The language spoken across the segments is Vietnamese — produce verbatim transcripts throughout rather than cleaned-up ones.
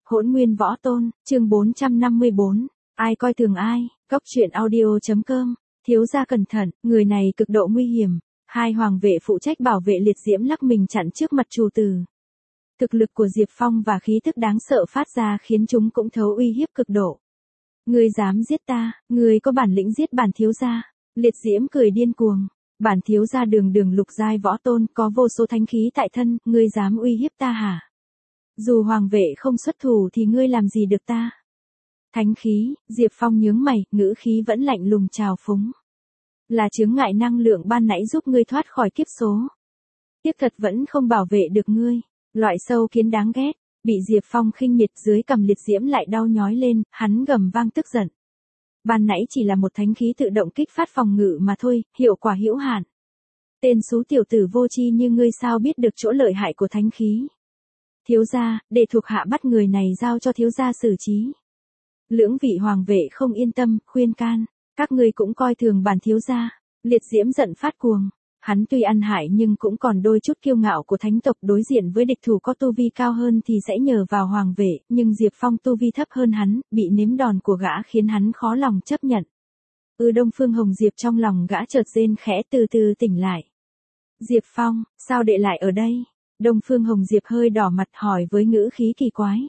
Hỗn Nguyên Võ Tôn, chương bốn trăm năm mươi bốn. Ai coi thường ai, Cốc Truyện audio.com. Thiếu gia cẩn thận, người này cực độ nguy hiểm. Hai hoàng vệ phụ trách bảo vệ liệt diễm lắc mình chặn trước mặt chủ tử. Thực lực của Diệp Phong và khí tức đáng sợ phát ra khiến chúng cũng thấu uy hiếp cực độ. Ngươi dám giết ta, ngươi có bản lĩnh giết bản thiếu gia. Liệt diễm cười điên cuồng. Bản thiếu gia đường đường lục giai võ tôn, có vô số thánh khí tại thân, ngươi dám uy hiếp ta hả? Dù hoàng vệ không xuất thủ thì ngươi làm gì được ta? Thánh khí, Diệp Phong nhướng mày, ngữ khí vẫn lạnh lùng trào phúng. Là chướng ngại năng lượng ban nãy giúp ngươi thoát khỏi kiếp số. Tiếc thật vẫn không bảo vệ được ngươi. Loại sâu kiến đáng ghét, bị Diệp Phong khinh miệt dưới cầm liệt diễm lại đau nhói lên, hắn gầm vang tức giận. Ban nãy chỉ là một thánh khí tự động kích phát phòng ngự mà thôi, hiệu quả hữu hạn. Tên xú tiểu tử vô tri như ngươi sao biết được chỗ lợi hại của thánh khí? Thiếu gia, để thuộc hạ bắt người này giao cho thiếu gia xử trí. Lưỡng vị hoàng vệ không yên tâm, khuyên can, các ngươi cũng coi thường bản thiếu gia. Liệt diễm giận phát cuồng, hắn tuy ăn hại nhưng cũng còn đôi chút kiêu ngạo của thánh tộc, đối diện với địch thủ có tu vi cao hơn thì sẽ nhờ vào hoàng vệ, nhưng Diệp Phong tu vi thấp hơn hắn, bị nếm đòn của gã khiến hắn khó lòng chấp nhận. Ư Đông Phương Hồng Diệp trong lòng gã chợt rên khẽ từ từ tỉnh lại. Diệp Phong, sao đệ lại ở đây? Đông Phương Hồng Diệp hơi đỏ mặt hỏi với ngữ khí kỳ quái.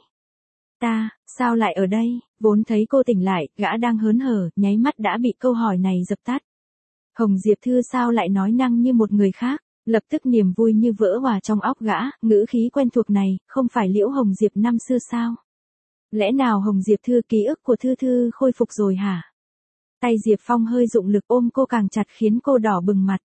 Ta, sao lại ở đây? Vốn thấy cô tỉnh lại, gã đang hớn hở, nháy mắt đã bị câu hỏi này dập tắt. Hồng Diệp Thư sao lại nói năng như một người khác? Lập tức niềm vui như vỡ hòa trong óc gã, ngữ khí quen thuộc này, không phải Liễu Hồng Diệp năm xưa sao? Lẽ nào Hồng Diệp Thư ký ức của Thư Thư khôi phục rồi hả? Tay Diệp Phong hơi dụng lực ôm cô càng chặt khiến cô đỏ bừng mặt.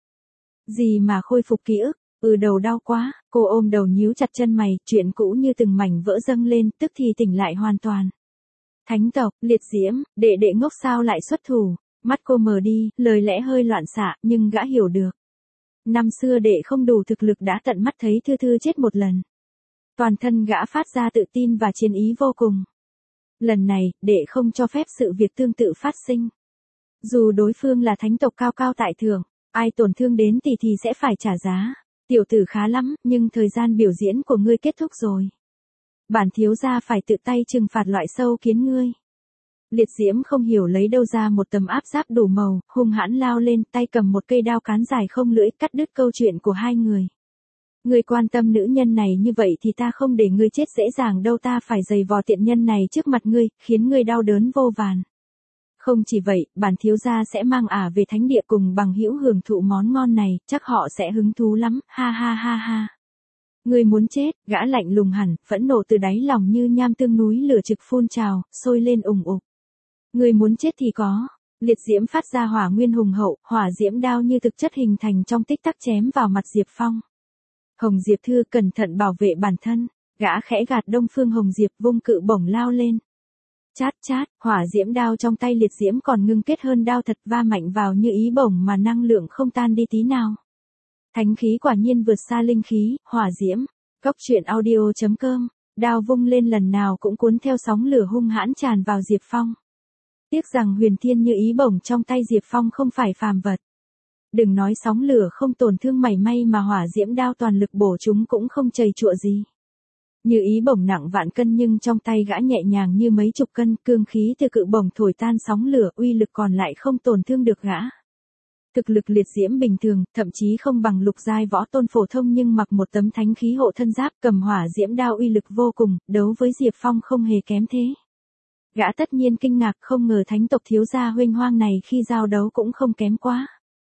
Gì mà khôi phục ký ức? Ừ, đầu đau quá, cô ôm đầu nhíu chặt chân mày, chuyện cũ như từng mảnh vỡ dâng lên, tức thì tỉnh lại hoàn toàn. Thánh tộc, liệt diễm, đệ đệ ngốc sao lại xuất thủ? Mắt cô mờ đi, lời lẽ hơi loạn xạ, nhưng gã hiểu được. Năm xưa đệ không đủ thực lực đã tận mắt thấy Thư Thư chết một lần. Toàn thân gã phát ra tự tin và chiến ý vô cùng. Lần này, đệ không cho phép sự việc tương tự phát sinh. Dù đối phương là thánh tộc cao cao tại thượng, ai tổn thương đến tỷ thì sẽ phải trả giá. Tiểu tử khá lắm, nhưng thời gian biểu diễn của ngươi kết thúc rồi. Bản thiếu gia phải tự tay trừng phạt loại sâu kiến ngươi. Liệt diễm không hiểu lấy đâu ra một tấm áp giáp đủ màu, hung hãn lao lên, tay cầm một cây đao cán dài không lưỡi, cắt đứt câu chuyện của hai người. Ngươi quan tâm nữ nhân này như vậy thì ta không để ngươi chết dễ dàng đâu, ta phải giày vò tiện nhân này trước mặt ngươi, khiến ngươi đau đớn vô vàn. Không chỉ vậy, bản thiếu gia sẽ mang ả về thánh địa cùng bằng hữu hưởng thụ món ngon này, chắc họ sẽ hứng thú lắm, ha ha ha ha. Ngươi muốn chết, gã lạnh lùng hẳn, phẫn nộ từ đáy lòng như nham tương núi lửa trực phun trào, sôi lên ùng ục. Ngươi muốn chết thì có. Liệt diễm phát ra hỏa nguyên hùng hậu, hỏa diễm đao như thực chất hình thành trong tích tắc chém vào mặt Diệp Phong. Hồng Diệp Thư cẩn thận bảo vệ bản thân, gã khẽ gạt Đông Phương Hồng Diệp vung cự bổng lao lên. Chát chát, hỏa diễm đao trong tay liệt diễm còn ngưng kết hơn đao thật, va mạnh vào như ý bổng mà năng lượng không tan đi tí nào. Thánh khí quả nhiên vượt xa linh khí, hỏa diễm. Cốc Truyện audio.com, đao vung lên lần nào cũng cuốn theo sóng lửa hung hãn tràn vào Diệp Phong. Tiếc rằng huyền thiên như ý bổng trong tay Diệp Phong không phải phàm vật. Đừng nói sóng lửa không tổn thương mảy may mà hỏa diễm đao toàn lực bổ chúng cũng không chầy chụa gì. Như ý bổng nặng vạn cân nhưng trong tay gã nhẹ nhàng như mấy chục cân, cương khí từ cự bổng thổi tan sóng lửa, uy lực còn lại không tổn thương được gã. Thực lực liệt diễm bình thường, thậm chí không bằng lục giai võ tôn phổ thông nhưng mặc một tấm thánh khí hộ thân giáp, cầm hỏa diễm đao uy lực vô cùng, đấu với Diệp Phong không hề kém thế. Gã tất nhiên kinh ngạc, không ngờ thánh tộc thiếu gia huênh hoang này khi giao đấu cũng không kém quá.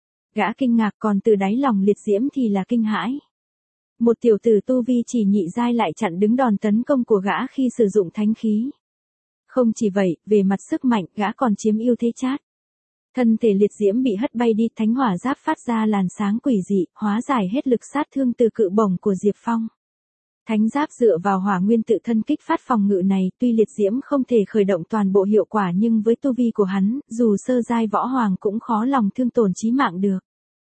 Gã kinh ngạc, còn từ đáy lòng liệt diễm thì là kinh hãi. Một tiểu tử tu vi chỉ nhị giai lại chặn đứng đòn tấn công của gã khi sử dụng thánh khí. Không chỉ vậy, về mặt sức mạnh, gã còn chiếm ưu thế chát. Thân thể liệt diễm bị hất bay đi, thánh hỏa giáp phát ra làn sáng quỷ dị, hóa giải hết lực sát thương từ cự bổng của Diệp Phong. Thánh giáp dựa vào hỏa nguyên tự thân kích phát phòng ngự này, tuy liệt diễm không thể khởi động toàn bộ hiệu quả nhưng với tu vi của hắn, dù sơ giai võ hoàng cũng khó lòng thương tổn chí mạng được.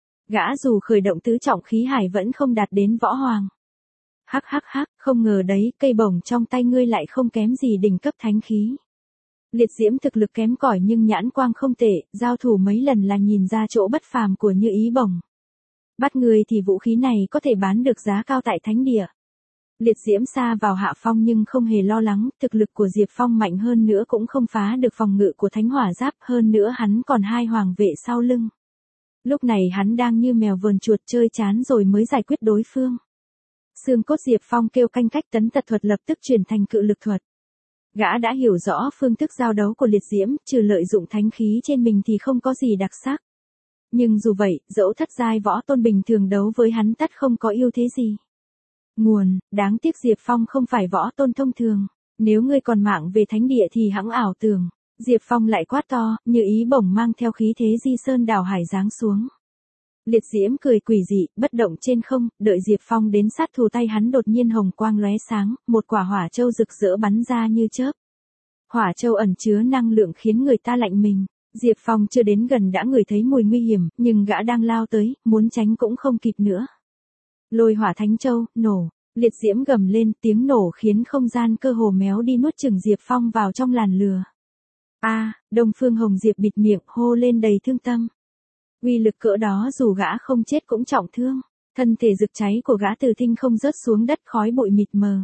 Gã dù khởi động tứ trọng khí hải vẫn không đạt đến võ hoàng. Hắc hắc hắc, không ngờ đấy, cây bổng trong tay ngươi lại không kém gì đỉnh cấp thánh khí. Liệt diễm thực lực kém cỏi nhưng nhãn quang không tệ, giao thủ mấy lần là nhìn ra chỗ bất phàm của như ý bổng. Bắt người thì vũ khí này có thể bán được giá cao tại thánh địa. Liệt diễm sa vào hạ phong nhưng không hề lo lắng, thực lực của Diệp Phong mạnh hơn nữa cũng không phá được phòng ngự của thánh hỏa giáp, hơn nữa hắn còn hai hoàng vệ sau lưng. Lúc này hắn đang như mèo vờn chuột chơi chán rồi mới giải quyết đối phương. Xương cốt Diệp Phong kêu canh cách tấn tật thuật lập tức chuyển thành cự lực thuật. Gã đã hiểu rõ phương thức giao đấu của liệt diễm, trừ lợi dụng thánh khí trên mình thì không có gì đặc sắc. Nhưng dù vậy, dẫu thất giai võ tôn bình thường đấu với hắn tất không có ưu thế gì. Nguồn, đáng tiếc Diệp Phong không phải võ tôn thông thường. Nếu ngươi còn mạng về thánh địa thì hẵng ảo tưởng. Diệp Phong lại quát to, như ý bổng mang theo khí thế di sơn đảo hải giáng xuống. Liệt diễm cười quỷ dị, bất động trên không, đợi Diệp Phong đến sát thủ tay hắn đột nhiên hồng quang lóe sáng, một quả hỏa châu rực rỡ bắn ra như chớp. Hỏa châu ẩn chứa năng lượng khiến người ta lạnh mình. Diệp Phong chưa đến gần đã ngửi thấy mùi nguy hiểm, nhưng gã đang lao tới, muốn tránh cũng không kịp nữa. Lôi hỏa thánh châu, nổ. Liệt diễm gầm lên, tiếng nổ khiến không gian cơ hồ méo đi nuốt chửng Diệp Phong vào trong làn lửa. A, à, Đông Phương Hồng Diệp bịt miệng, hô lên đầy thương tâm. Uy lực cỡ đó dù gã không chết cũng trọng thương, thân thể rực cháy của gã từ tinh không rớt xuống đất, khói bụi mịt mờ.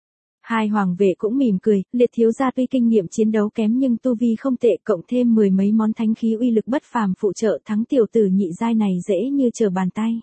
Hai hoàng vệ cũng mỉm cười, liệt thiếu gia tuy kinh nghiệm chiến đấu kém nhưng tu vi không tệ, cộng thêm mười mấy món thánh khí uy lực bất phàm phụ trợ, thắng tiểu tử nhị giai này dễ như trở bàn tay.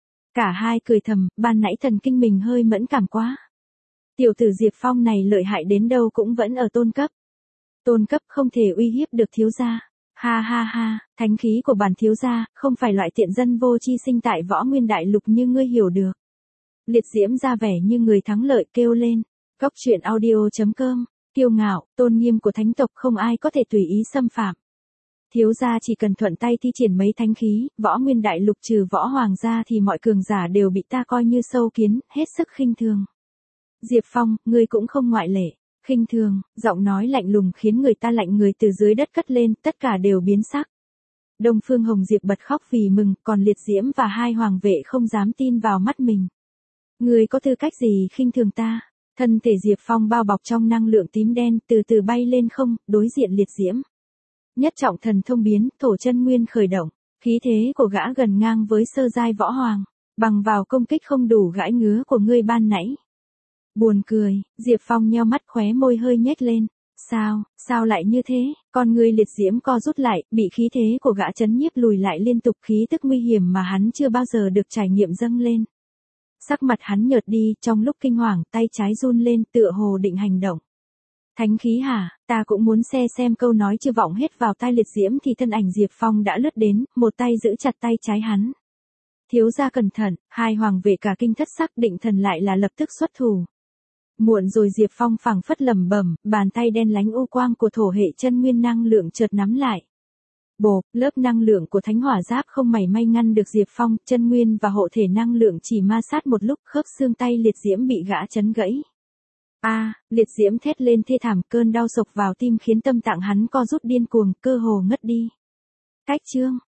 Cả hai cười thầm, ban nãy thần kinh mình hơi mẫn cảm quá. Tiểu tử Diệp Phong này lợi hại đến đâu cũng vẫn ở tôn cấp. Tôn cấp không thể uy hiếp được thiếu gia. Ha ha ha, thánh khí của bản thiếu gia, không phải loại tiện dân vô chi sinh tại võ nguyên đại lục như ngươi hiểu được. Liệt diễm ra vẻ như người thắng lợi kêu lên. Góc truyện audio chấm com, kiêu ngạo, tôn nghiêm của thánh tộc không ai có thể tùy ý xâm phạm. Thiếu gia chỉ cần thuận tay thi triển mấy thánh khí, võ nguyên đại lục trừ võ hoàng gia thì mọi cường giả đều bị ta coi như sâu kiến, hết sức khinh thường. Diệp Phong, ngươi cũng không ngoại lệ. Khinh thường, giọng nói lạnh lùng khiến người ta lạnh người từ dưới đất cất lên, tất cả đều biến sắc. Đông Phương Hồng Diệp bật khóc vì mừng, còn liệt diễm và hai hoàng vệ không dám tin vào mắt mình. Ngươi có tư cách gì khinh thường ta? Thân thể Diệp Phong bao bọc trong năng lượng tím đen, từ từ bay lên không, đối diện liệt diễm. Nhất trọng thần thông biến, thổ chân nguyên khởi động, khí thế của gã gần ngang với sơ giai võ hoàng, bằng vào công kích không đủ gãi ngứa của ngươi ban nãy. Buồn cười, Diệp Phong nheo mắt, khóe môi hơi nhếch lên. Sao, sao lại như thế? Con ngươi liệt diễm co rút lại, bị khí thế của gã chấn nhiếp lùi lại liên tục, khí tức nguy hiểm mà hắn chưa bao giờ được trải nghiệm dâng lên. Sắc mặt hắn nhợt đi, trong lúc kinh hoàng, tay trái run lên, tựa hồ định hành động. Thánh khí hả, ta cũng muốn xe xem. Câu nói chưa vọng hết vào tai liệt diễm thì thân ảnh Diệp Phong đã lướt đến, một tay giữ chặt tay trái hắn. Thiếu gia cẩn thận, hai hoàng vệ cả kinh thất sắc, định thần lại là lập tức xuất thủ. Muộn rồi, Diệp Phong phảng phất lẩm bẩm, bàn tay đen lánh u quang của thổ hệ chân nguyên năng lượng chợt nắm lại. Bộp, lớp năng lượng của thánh hỏa giáp không mảy may ngăn được Diệp Phong, chân nguyên và hộ thể năng lượng chỉ ma sát một lúc, khớp xương tay liệt diễm bị gã chấn gãy. A, à, liệt diễm thét lên thê thảm, cơn đau sộc vào tim khiến tâm tạng hắn co rút điên cuồng, cơ hồ ngất đi. Cách chương